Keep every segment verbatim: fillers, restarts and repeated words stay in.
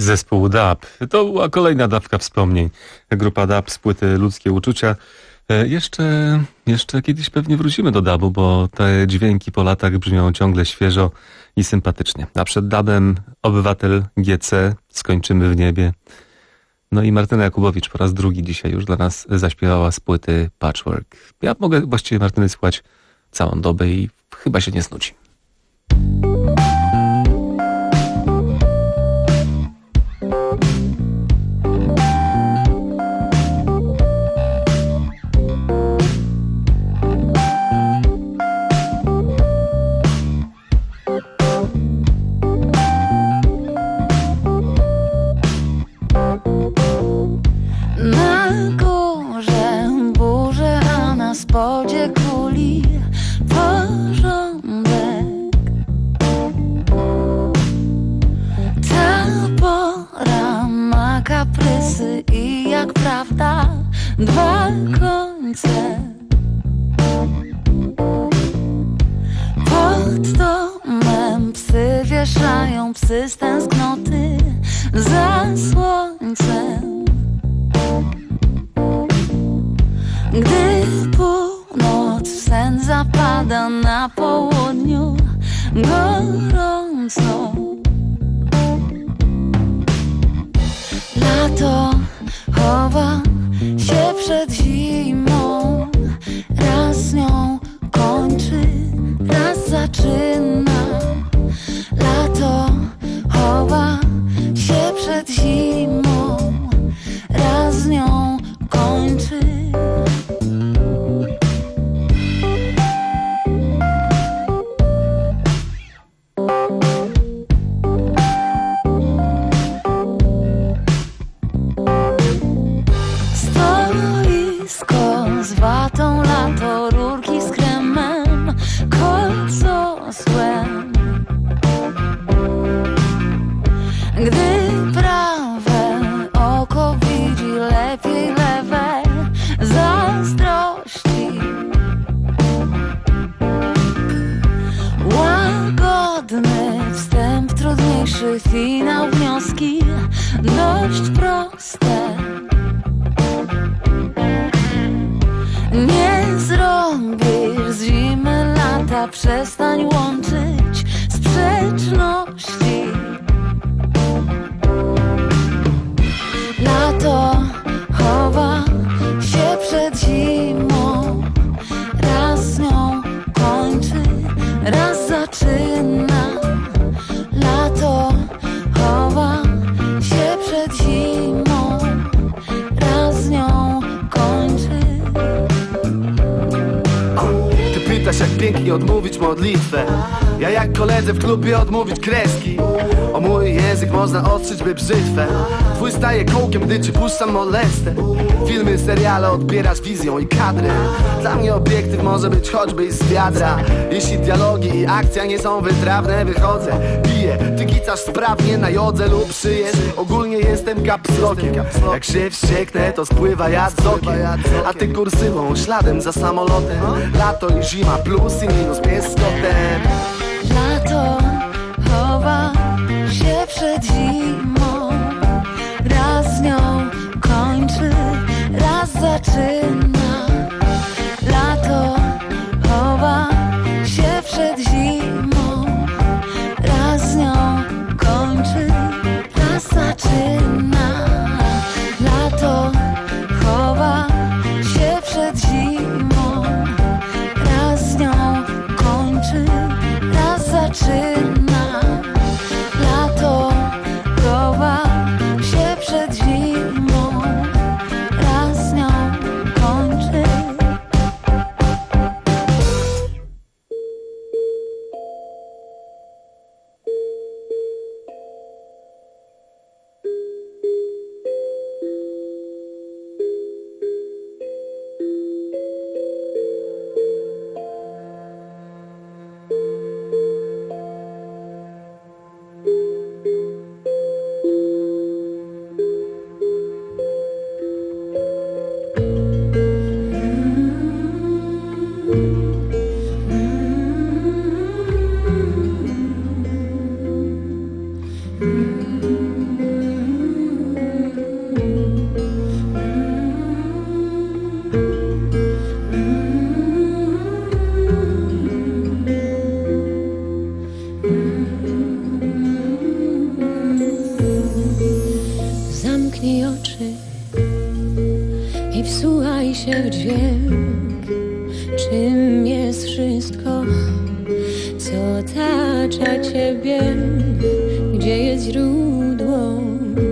Zespół Dub. To była kolejna dawka wspomnień. Grupa Dub z płyty Ludzkie Uczucia. Jeszcze, jeszcze kiedyś pewnie wrócimy do dubu, bo te dźwięki po latach brzmią ciągle świeżo i sympatycznie. A przed dubem Obywatel G C, Skończymy w niebie. No i Martyna Jakubowicz po raz drugi dzisiaj już dla nas zaśpiewała z płyty Patchwork. Ja mogę właściwie Martyny słuchać całą dobę i chyba się nie snudzi. Dwa końce pod domem psy wieszają, psy z tęsknoty za słońcem. Gdy północ w sen zapada na południu gorąco, lato chowa się przed zimą, raz nią kończy, raz zaczyna. Lato chowa się przed zimą, raz nią kończy. Z watą lato, rurki z kremem, kołcosłem. Gdy prawe oko widzi lepiej lewe, zazdrości. Łagodny wstęp, trudniejszy finał, wnioski dość proste. Nie zrobisz z zimy lata, przestań łączyć sprzeczności. Lato chowa się przed zimą, raz nią kończy, raz zaczyna. Lato chowa się przed zimą, raz nią kończy. Pytasz, jak pięknie odmówić modlitwę. Ja jak koledze w klubie odmówić kreski. O mój język można ostrzyć by brzytwę. Twój staje kołkiem, gdy ci puszczam molestę. Filmy, seriale odbierasz wizją i kadrem. Dla mnie obiektyw może być choćby i z wiadra. Jeśli dialogi i akcja nie są wytrawne, wychodzę, piję, ty gicasz sprawnie na jodze lub szyjesz. Ogólnie jestem kapslokiem. Jak się wścieknę, to spływa jad z okiem. A ty kursywą, śladem za samolotem. Lato i zima, plus i minus, pies z kotem. Lato chowa się przed zimą, raz nią kończy, raz zaczyna. Lato chowa się przed zimą, raz nią kończy, raz zaczyna. Lato chowa się przed zimą, raz nią kończy, raz zaczyna. Lato chowa się przed zimą, raz nią i wsłuchaj się w dźwięk, czym jest wszystko, co otacza ciebie, gdzie jest źródło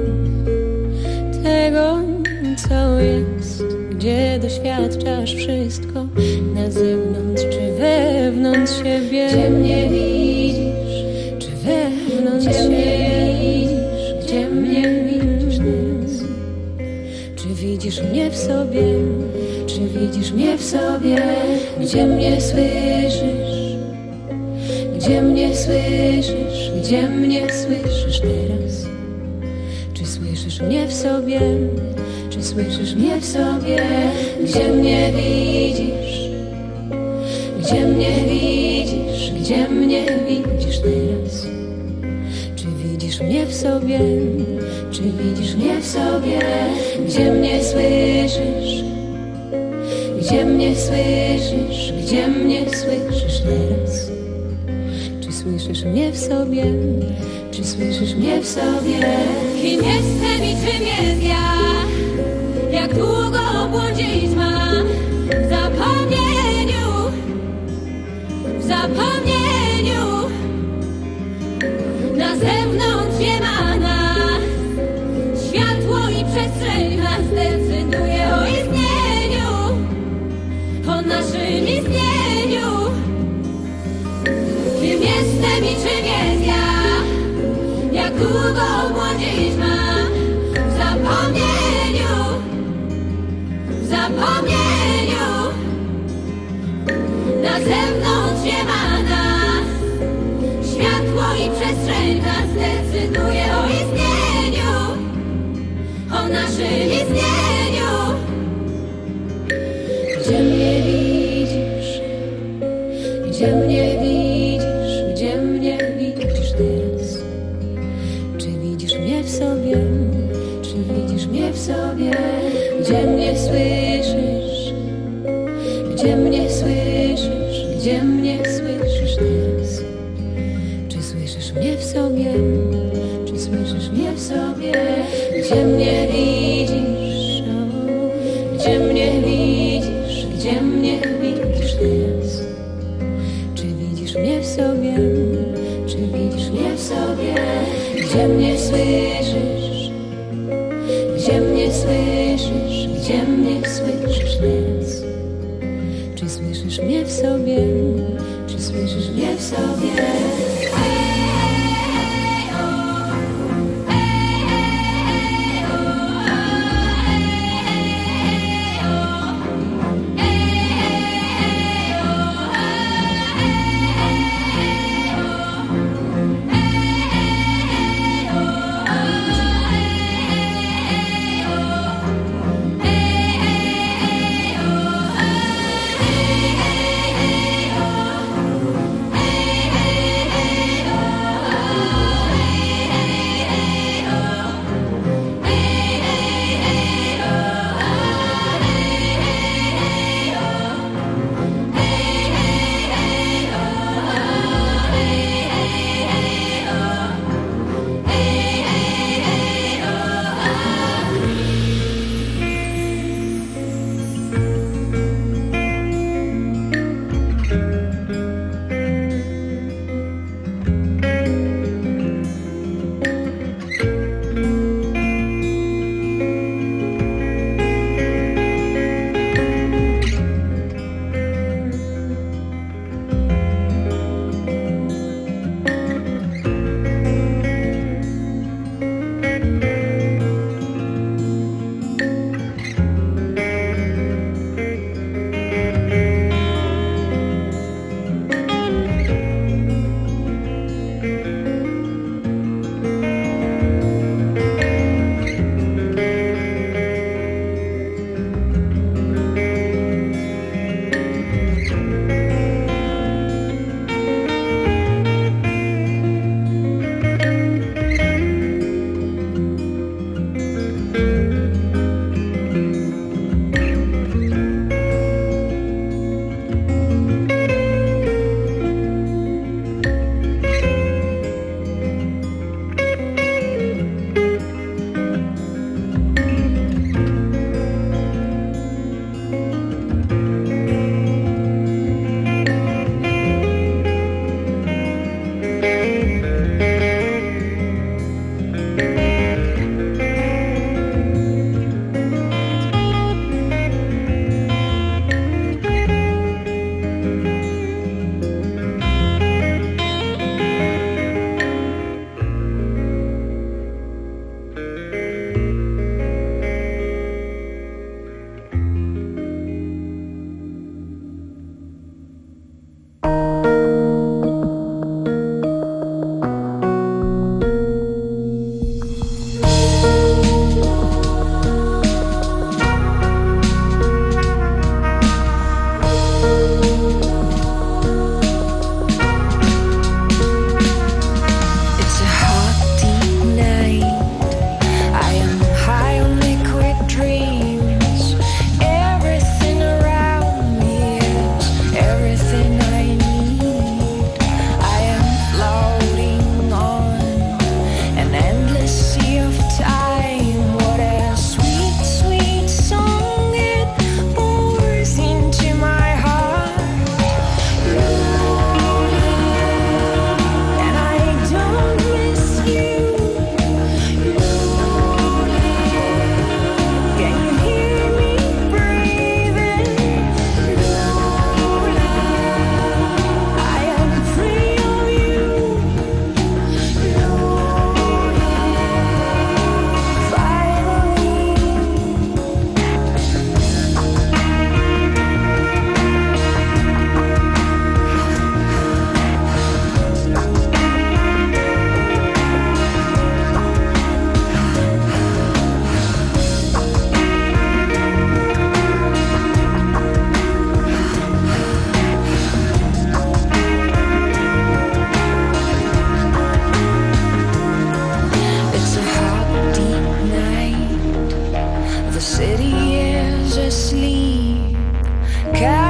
tego, co jest, gdzie doświadczasz wszystko, na zewnątrz czy wewnątrz siebie. Gdzie mnie widzisz, czy wewnątrz gdzie siebie widzisz, gdzie mnie widzisz teraz? Czy widzisz mnie w sobie, czy widzisz mnie w sobie? Gdzie mnie słyszysz, gdzie mnie słyszysz, gdzie mnie słyszysz teraz? Czy słyszysz mnie w sobie, czy słyszysz mnie w sobie? Gdzie mnie widzisz, gdzie mnie widzisz, gdzie mnie widzisz teraz? Czy widzisz mnie w sobie, czy widzisz mnie w sobie? Gdzie mnie słyszysz, gdzie mnie słyszysz, gdzie mnie słyszysz teraz? Czy słyszysz mnie w sobie, czy słyszysz mnie w sobie? Kim jestem i czym jest ja? Jak długo błądzić mam w zapomnieniu, w zapomnieniu? Na zewnątrz nie ma nas, światło i przestrzeń nas decyduje o istnieniu, o naszym istnieniu. Kim jestem i czym jest ja? Jak długo błądzić mam w zapomnieniu, w zapomnieniu? Na zewnątrz nie ma nas, światło i przestrzeń nas decyduje o istnieniu, o naszym istnieniu. Gdzie mnie widzisz, gdzie mnie widzisz, gdzie mnie widzisz teraz? Czy widzisz mnie w sobie, czy widzisz mnie w sobie? Gdzie mnie słyszysz, gdzie mnie słyszysz, gdzie mnie słyszysz teraz? Czy słyszysz mnie w sobie, czy słyszysz mnie w sobie? Gdzie mnie widzisz, o, gdzie mnie widzisz, gdzie mnie widzisz teraz? Czy widzisz mnie w sobie, czy widzisz mnie w sobie? Gdzie mnie słyszysz, gdzie mnie słyszysz, gdzie mnie słyszysz teraz? Czy słyszysz mnie w sobie, czy słyszysz mnie w sobie?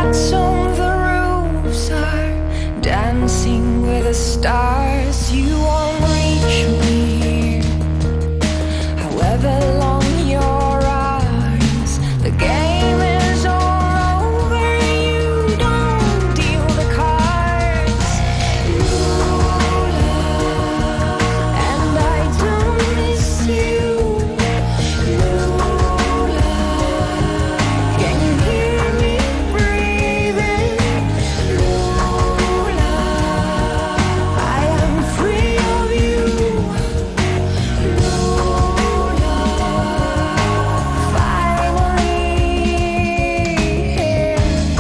lights on the roofs are dancing with the stars. You won't reach me, however long your arms. The game is all over. You don't deal the cards. Lola, and I don't miss you. Lola, can you hear me breathing? Lola, I am free of you. Lola, finally here.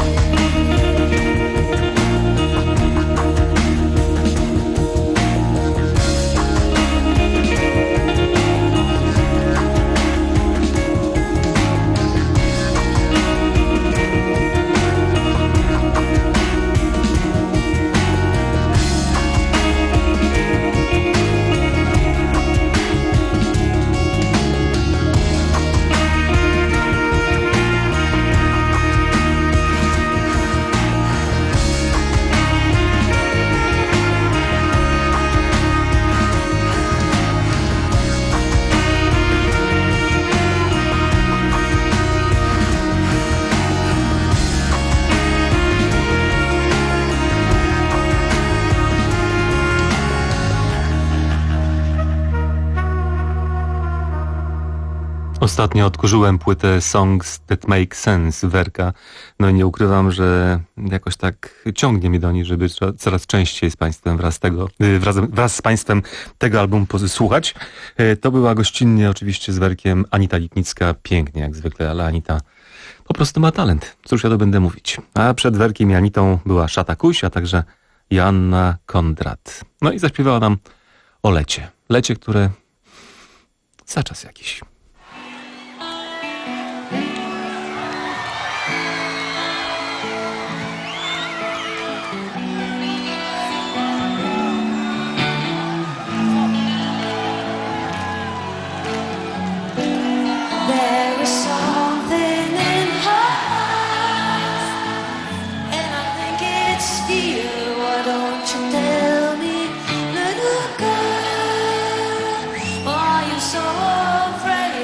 Ostatnio odkurzyłem płytę Songs That Make Sense Werka. No i nie ukrywam, że jakoś tak ciągnie mnie do niej, żeby co- coraz częściej z Państwem wraz, tego, y, wraz, wraz z Państwem tego albumu posłuchać. Y, To była gościnnie oczywiście z Werkiem Anita Lipnicka. Pięknie jak zwykle, ale Anita po prostu ma talent. Cóż ja to będę mówić. A przed Werkiem i Anitą była Szata Kuś, a także Joanna Kondrat. No i zaśpiewała nam o lecie. Lecie, które za czas jakiś. There is something in her eyes, and I think it's fear. Why don't you tell me, little girl, why you so afraid?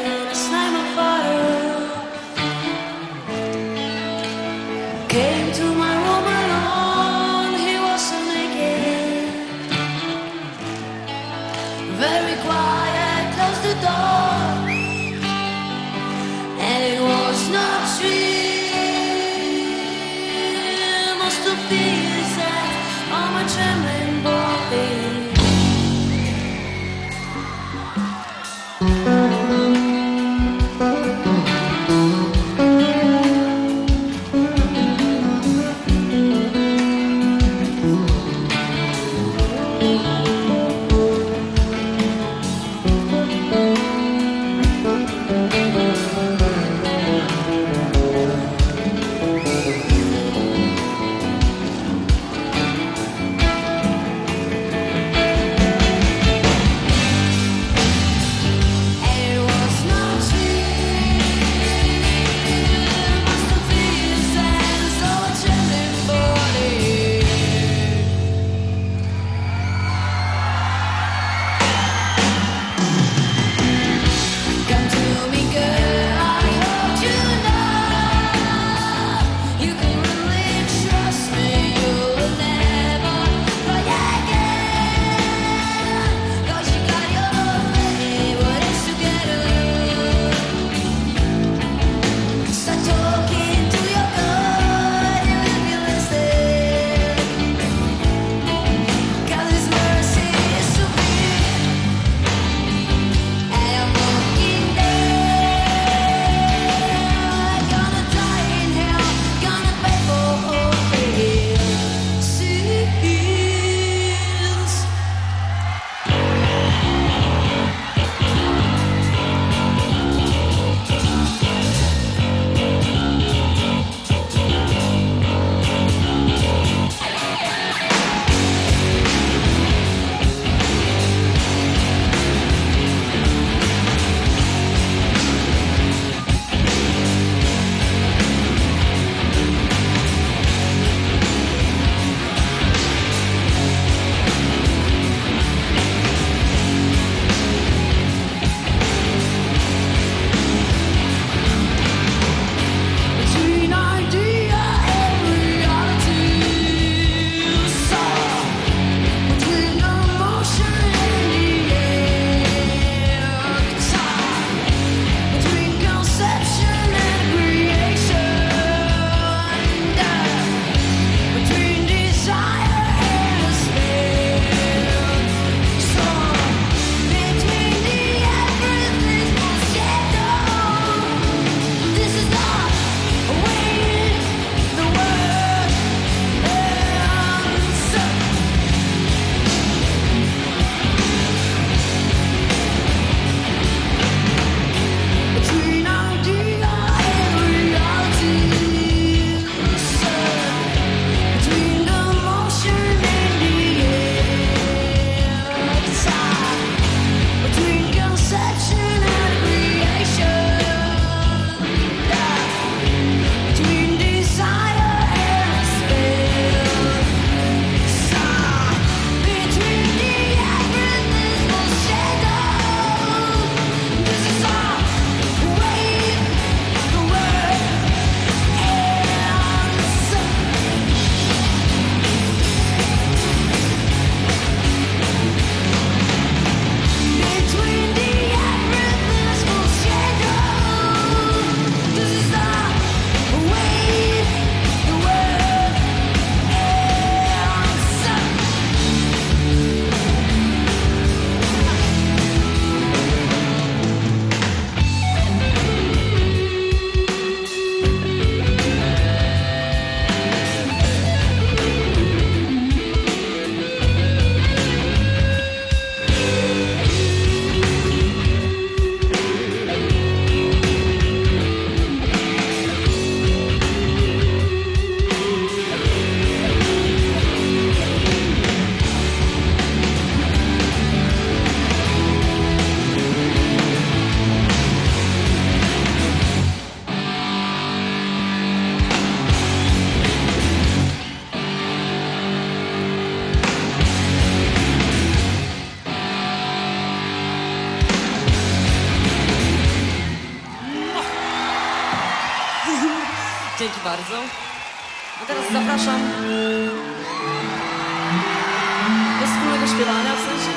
Dzięki bardzo. A teraz zapraszam do wspólnego śpiewania, w sensie.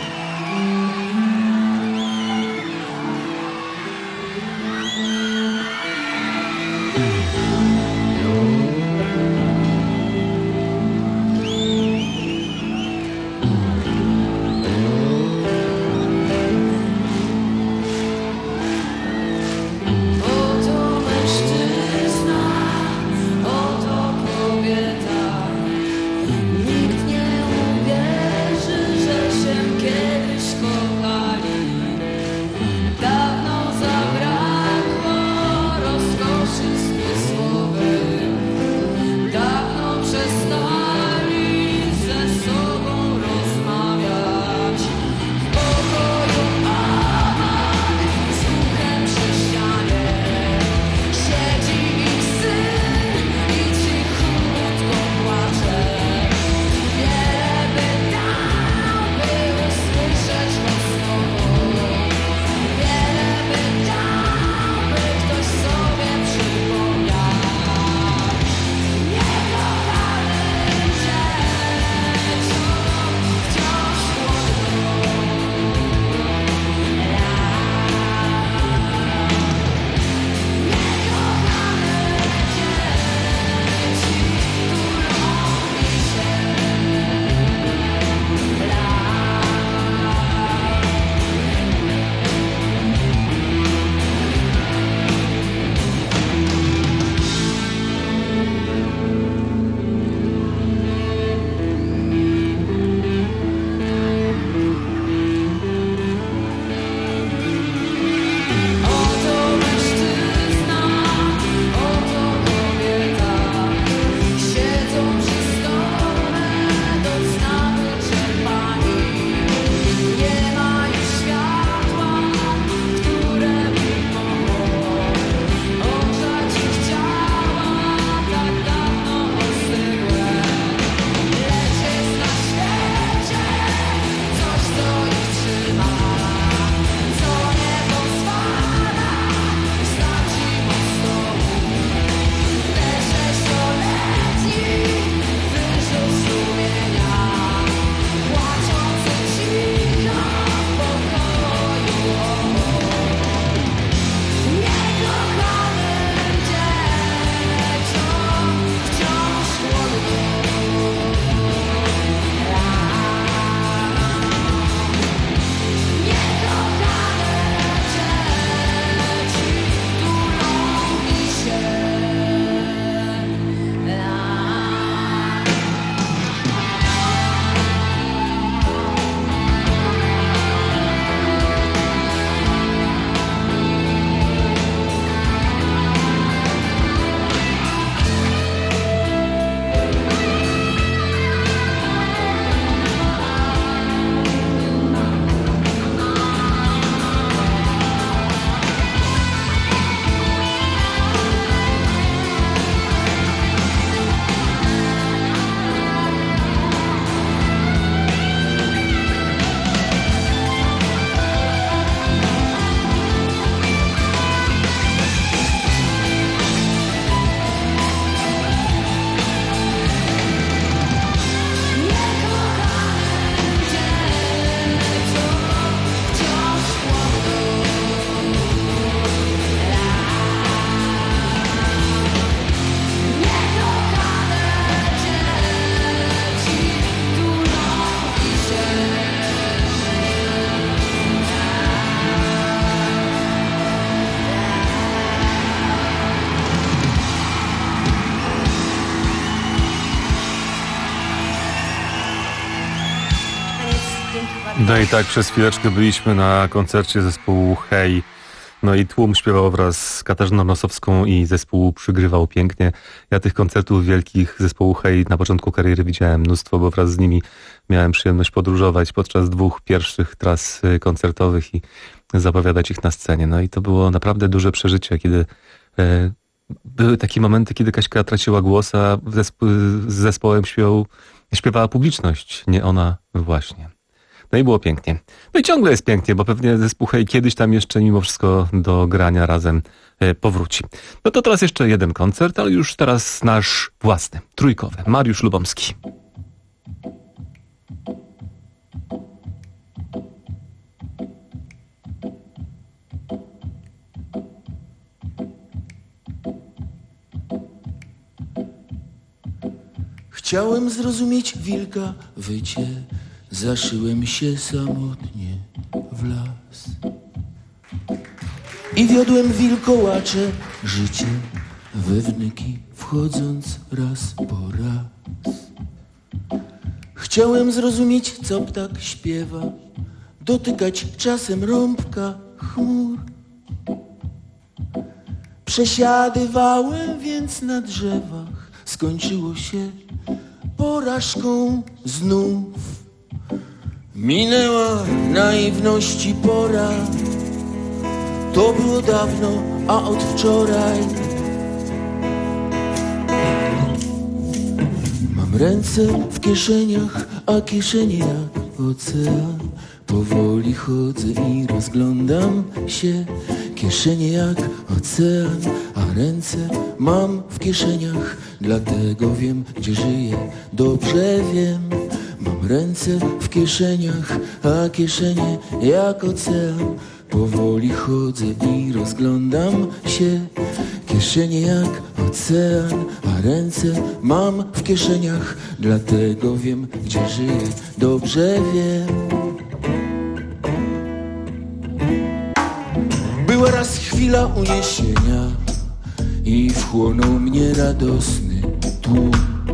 No i tak przez chwileczkę byliśmy na koncercie zespołu Hej. No i tłum śpiewał wraz z Katarzyną Nosowską i zespół przygrywał pięknie. Ja tych koncertów wielkich zespołu Hej na początku kariery widziałem mnóstwo, bo wraz z nimi miałem przyjemność podróżować podczas dwóch pierwszych tras koncertowych i zapowiadać ich na scenie. No i to było naprawdę duże przeżycie, kiedy e, były takie momenty, kiedy Kaśka traciła głos, a zespo- z zespołem śpiewał, śpiewała publiczność, nie ona właśnie. No i było pięknie. No i ciągle jest pięknie, bo pewnie zespół Hej kiedyś tam jeszcze mimo wszystko do grania razem e, powróci. No to teraz jeszcze jeden koncert, ale już teraz nasz własny, trójkowy. Mariusz Lubomski. Chciałem zrozumieć wilka wycie, zaszyłem się samotnie w las i wiodłem wilkołacze życie we wnyki, wchodząc raz po raz. Chciałem zrozumieć, co ptak śpiewa, dotykać czasem rąbka chmur. Przesiadywałem więc na drzewach, skończyło się porażką znów. Minęła naiwności pora, to było dawno, a od wczoraj mam ręce w kieszeniach, a kieszenie jak ocean. Powoli chodzę i rozglądam się, kieszenie jak ocean, a ręce mam w kieszeniach, dlatego wiem, gdzie żyję, dobrze wiem. Mam ręce w kieszeniach, a kieszenie jak ocean. Powoli chodzę i rozglądam się, kieszenie jak ocean, a ręce mam w kieszeniach, dlatego wiem, gdzie żyję, dobrze wiem. Była raz chwila uniesienia i wchłonął mnie radosny tłum.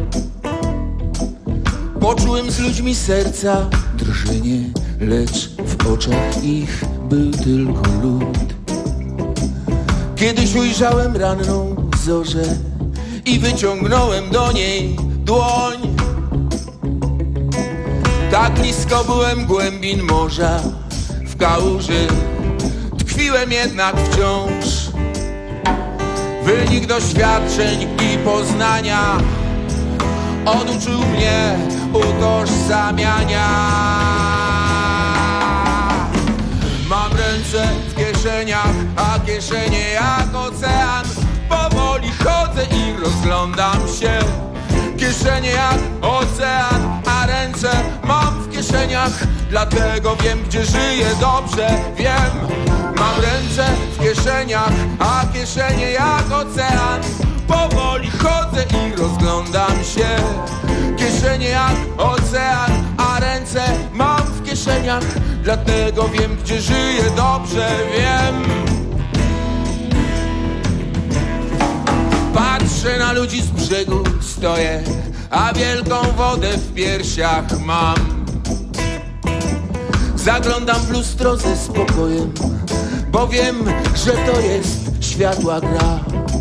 Poczułem z ludźmi serca drżenie, lecz w oczach ich był tylko lód. Kiedyś ujrzałem ranną zorzę i wyciągnąłem do niej dłoń. Tak blisko byłem głębin morza, w kałuży tkwiłem jednak wciąż. Wynik doświadczeń i poznania oduczył mnie utożsamiania. Mam ręce w kieszeniach, a kieszenie jak ocean. Powoli chodzę i rozglądam się, kieszenie jak ocean, a ręce mam w kieszeniach, dlatego wiem, gdzie żyję, dobrze wiem. Mam ręce w kieszeniach, a kieszenie jak ocean. Powoli chodzę i rozglądam się, kieszenie jak ocean, a ręce mam w kieszeniach, dlatego wiem, gdzie żyję, dobrze wiem. Patrzę na ludzi z brzegu, stoję, a wielką wodę w piersiach mam. Zaglądam w lustro ze spokojem, bo wiem, że to jest światła gra.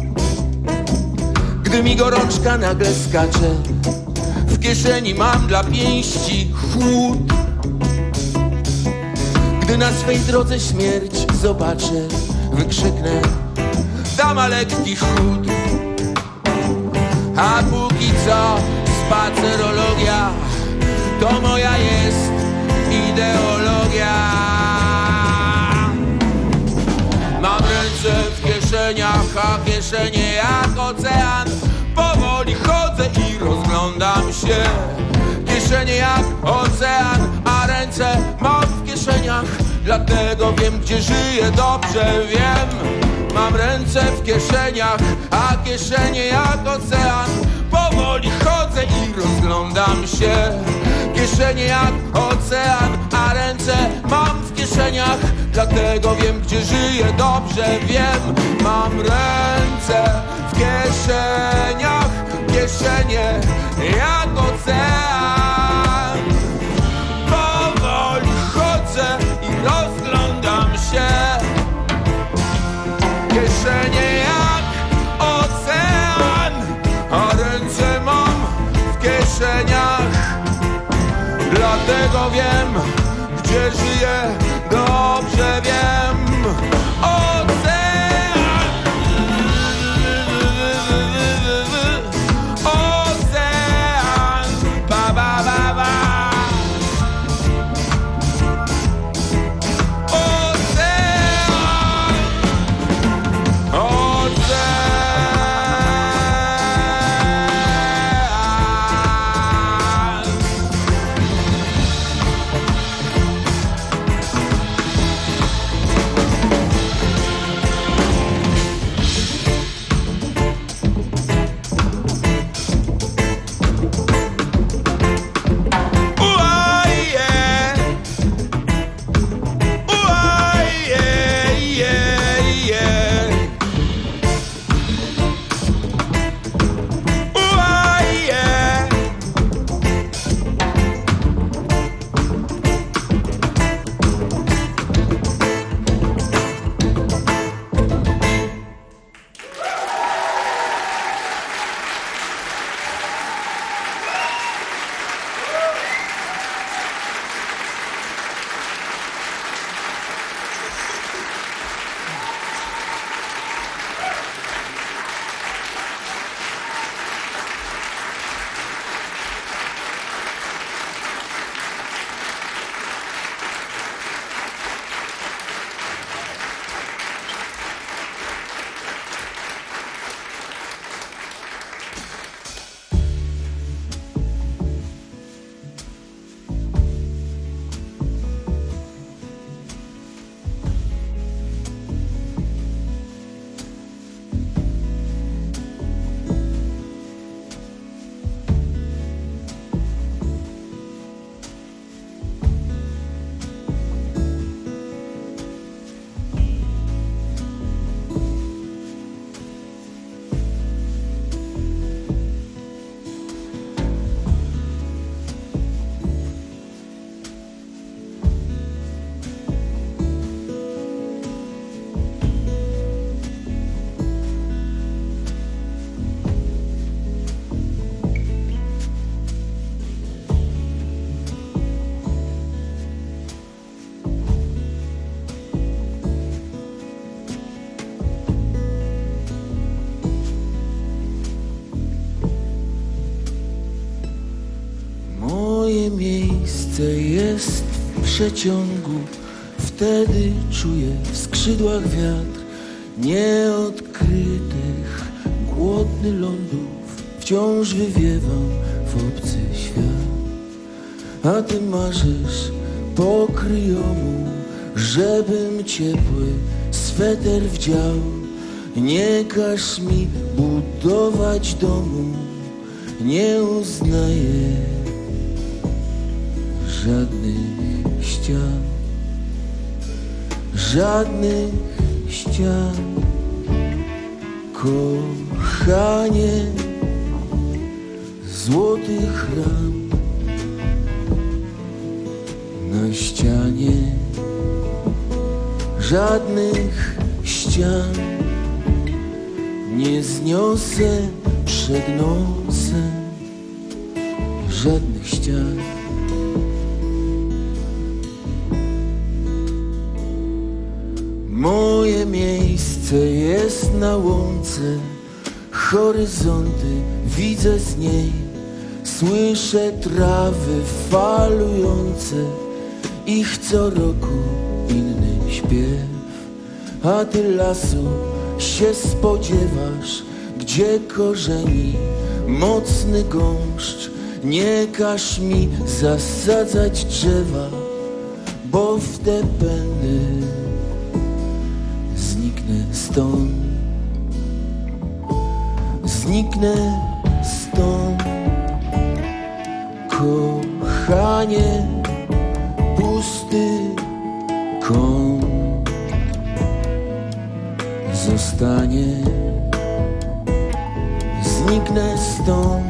Gdy mi gorączka nagle skacze, w kieszeni mam dla pięści chłód. Gdy na swej drodze śmierć zobaczę, wykrzyknę: dama lekki chód. A póki co spacerologia to moja jest ideologia. Mam ręce w kieszeniach, a kieszenie jak ocean. Powoli chodzę i rozglądam się, kieszenie jak ocean, a ręce mam w kieszeniach, dlatego wiem, gdzie żyję, dobrze wiem. Mam ręce w kieszeniach, a kieszenie jak ocean. Powoli chodzę i rozglądam się, kieszenie jak ocean, a ręce mam w kieszeniach, dlatego wiem, gdzie żyję, dobrze wiem. Mam ręce w kieszeniach, kieszenie jak ocean. Powoli chodzę i rozglądam się, kieszenie jak ocean, a ręce mam w kieszeniach, dlatego wiem, gdzie żyję, dobrze wiem. Ocean, ocean, ba ba ba ba. miejsce jest w przeciągu. Wtedy czuję w skrzydłach wiatr nieodkrytych, głodny lądów. Wciąż wywiewam w obcy świat. A ty marzysz po kryjomu, żebym ciepły sweter wdział. Nie każ mi budować domu, nie uznaję żadnych ścian, żadnych ścian. Kochanie złotych ram na ścianie, żadnych ścian. Nie zniosę przed nosem żadnych ścian. Moje miejsce jest na łące, horyzonty widzę z niej. Słyszę trawy falujące, ich co roku inny śpiew. A ty lasu się spodziewasz, gdzie korzeni mocny gąszcz. Nie każ mi zasadzać drzewa, bo w te pędy zniknę stąd, zniknę stąd. Kochanie, pusty kąt zostanie, zniknę stąd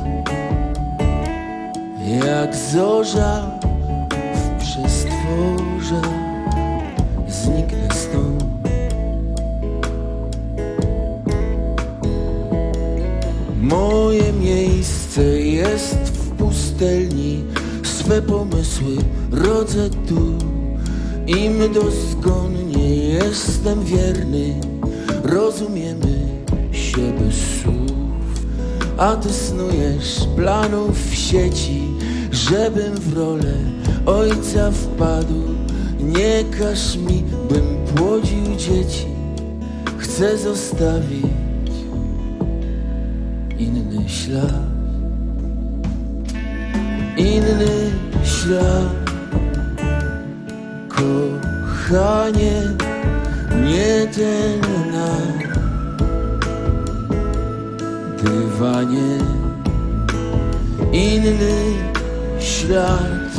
jak zorza w przestworze, zniknę stąd. Moje miejsce jest w pustelni, swe pomysły rodzę tu. Im dozgonnie jestem wierny, rozumiemy się bez słów. A ty snujesz planów w sieci, żebym w rolę ojca wpadł. Nie każ mi, bym płodził dzieci, chcę zostawić inny ślad, inny ślad. Kochanie, nie ten na dywanie, inny ślad.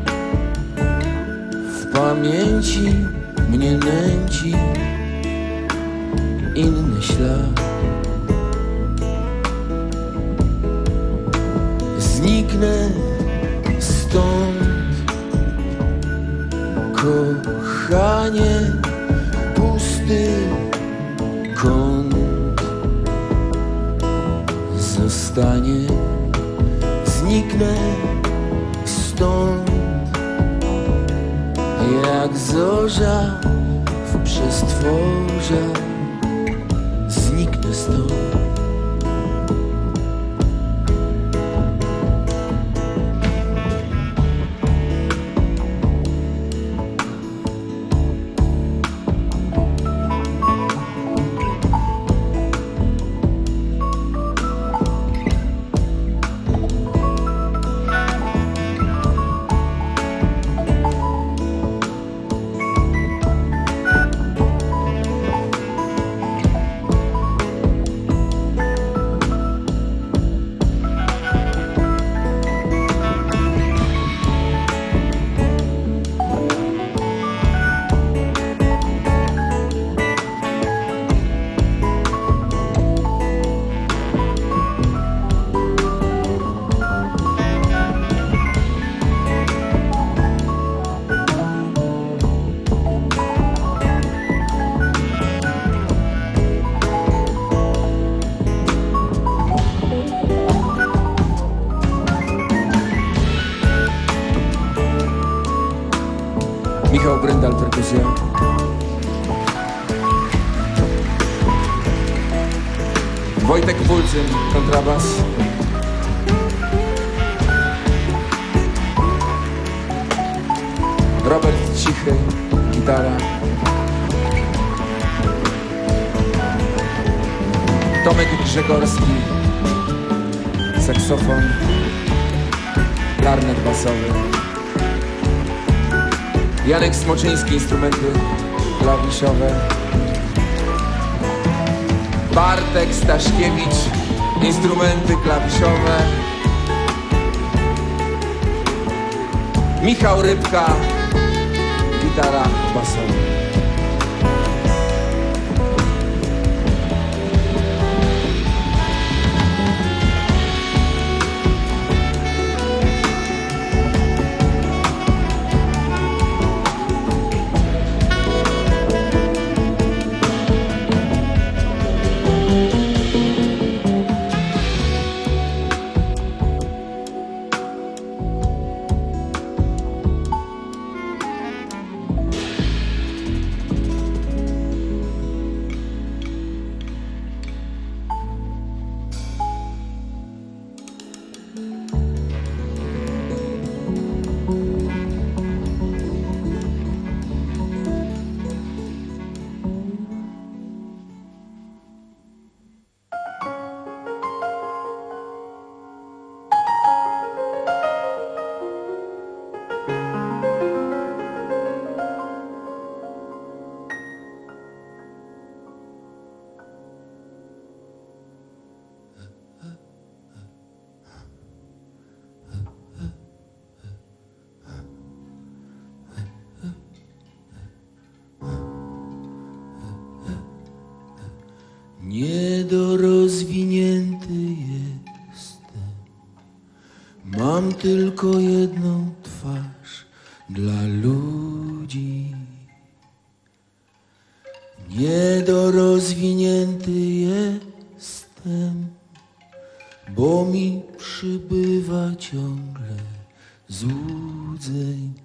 W pamięci mnie nęci inny ślad. Zniknę stąd, kochanie, pusty kąt zostanie, zniknę stąd jak zorza w przestworze, zniknę stąd. Michał Bryndal, perkusja. Wojtek Pulczyn, kontrabas. Robert Cichy, gitara. Tomek Grzegorski, saksofon, klarnet basowy. Janek Smoczyński, instrumenty klawiszowe. Bartek Staszkiewicz, instrumenty klawiszowe. Michał Rybka, gitara basowa. Niedorozwinięty jestem, mam tylko jedną twarz dla ludzi. Niedorozwinięty jestem, bo mi przybywa ciągle złudzeń.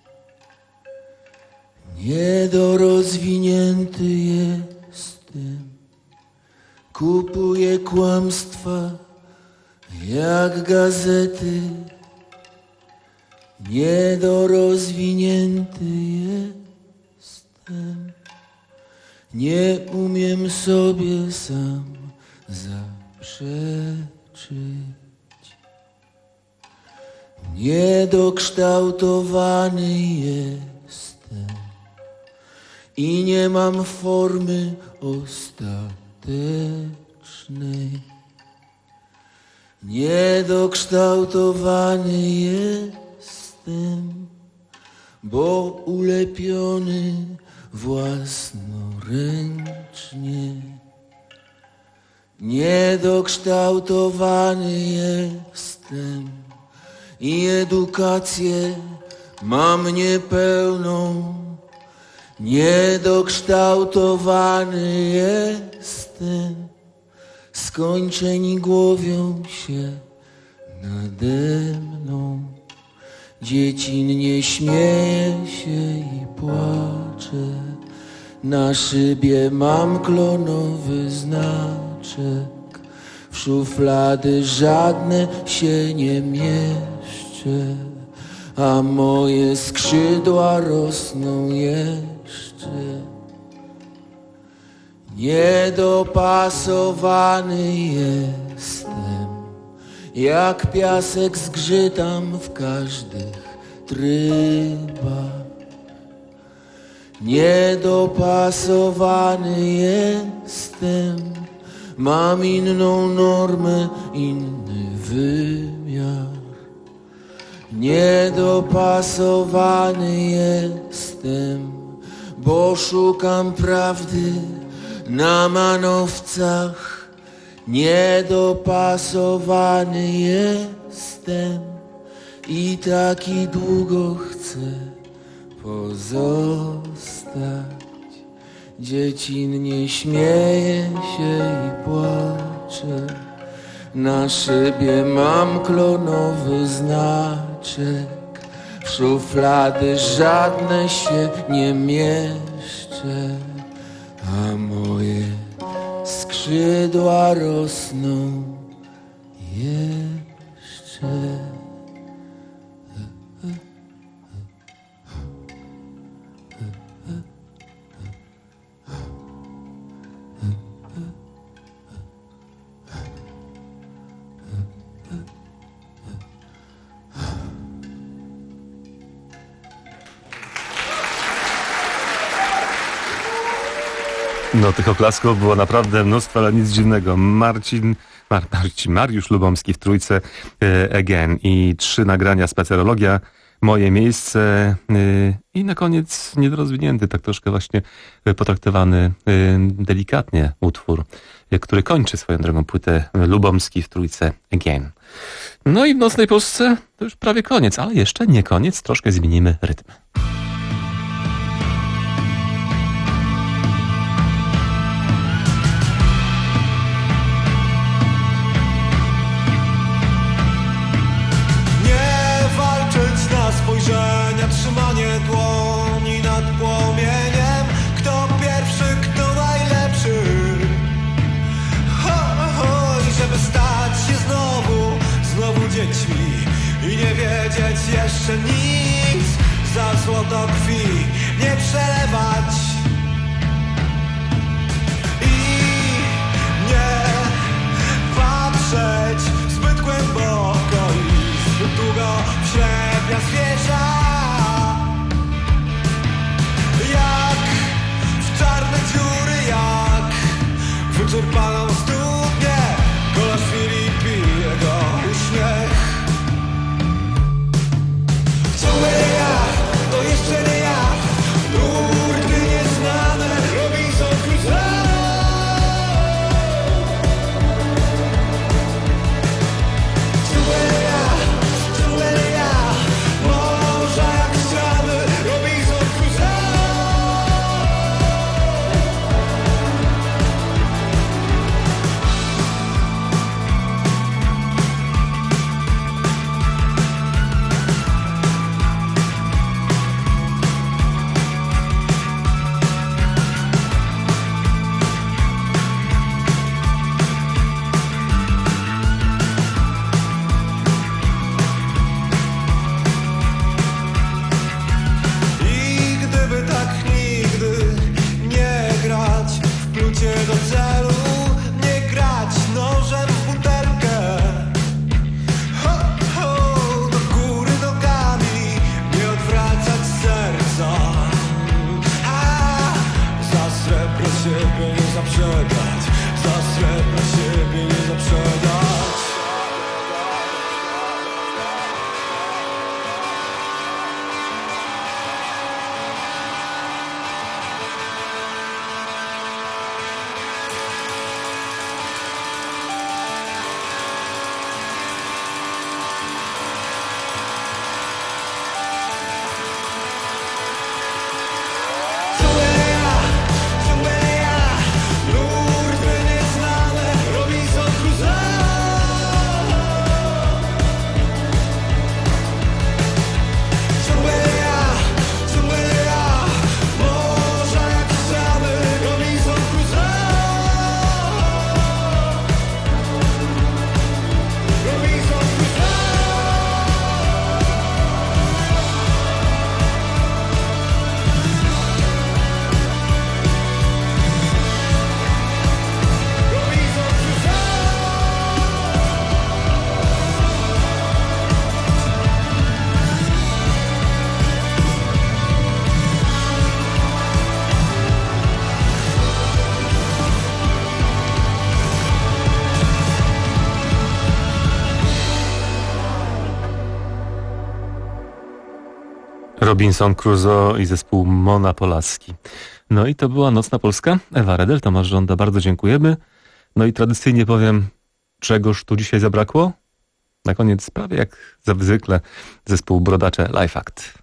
Niedorozwinięty jestem, kupuję kłamstwa jak gazety. Niedorozwinięty jestem, nie umiem sobie sam zaprzeczyć. Niedokształtowany jestem i nie mam formy ostatecznej. Niedokształtowany jestem, bo ulepiony własnoręcznie. Niedokształtowany jestem i edukację mam niepełną. Niedokształtowany jestem, skończeni głowią się nade mną. Dziecinnie śmieje się i płacze, na szybie mam klonowy znaczek. W szuflady żadne się nie mieszczę, a moje skrzydła rosną jeszcze. Niedopasowany jestem, jak piasek zgrzytam w każdych trybach. Niedopasowany jestem, mam inną normę, inny wymiar. Niedopasowany jestem, bo szukam prawdy na manowcach. Niedopasowany jestem i taki długo chcę pozostać. Dziecinnie śmieje się i płacze, na szybie mam klonowy znaczek. W szuflady żadne się nie mieszczę, a moje skrzydła rosną jeszcze. No, tych oklasków było naprawdę mnóstwo, ale nic dziwnego. Marcin, Mar, Marcin Mariusz Lubomski w trójce e, Again i trzy nagrania spacerologia, moje miejsce e, i na koniec niedorozwinięty, tak troszkę właśnie potraktowany e, delikatnie utwór, e, który kończy swoją drogą płytę Lubomski w trójce Again. No i w Nocnej Polsce to już prawie koniec, ale jeszcze nie koniec, troszkę zmienimy rytm. Spojrzenia, trzymanie dłoni nad płomieniem. Kto pierwszy, kto najlepszy. Ho, ho, i żeby stać się znowu, znowu dziećmi i nie wiedzieć jeszcze nic. Za złoto krwi nie przelewać i nie patrzeć zbyt głęboko i zbyt długo w ślepia zwierza. Jak w czarne dziury, jak wyczerpaną studnię. Kolarz Filip i jego uśmiech. Ciągle nie ja, to jeszcze nie ja. Nurty nieznane, Robinson Crusoe. Ciągle nie ja, ciągle nie ja. Morza jak ściany, Robinson Crusoe. I gdyby tak nigdy nie grać w plucie do celu, nie grać nożem w butelkę, ho, ho, do góry nogami, nie odwracać serca, a za srebro siebie nie zaprzedać, za srebro siebie nie zaprzedać. Ciągle nie ja, ciągle nie ja. Nurty nieznane, Robinson Crusoe. Ciągle nie ja, ciągle nie ja. Morza jak ściany, Robinson Crusoe. Robinson Crusoe. Robinson Crusoe. Robinson Crusoe i zespół Mona Polaski. No i to była Nocna Polska. Ewa Redel, Tomasz Żąda, bardzo dziękujemy. No i tradycyjnie powiem, czegoż tu dzisiaj zabrakło? Na koniec, prawie jak zwykle, zespół Brodacze Live Act.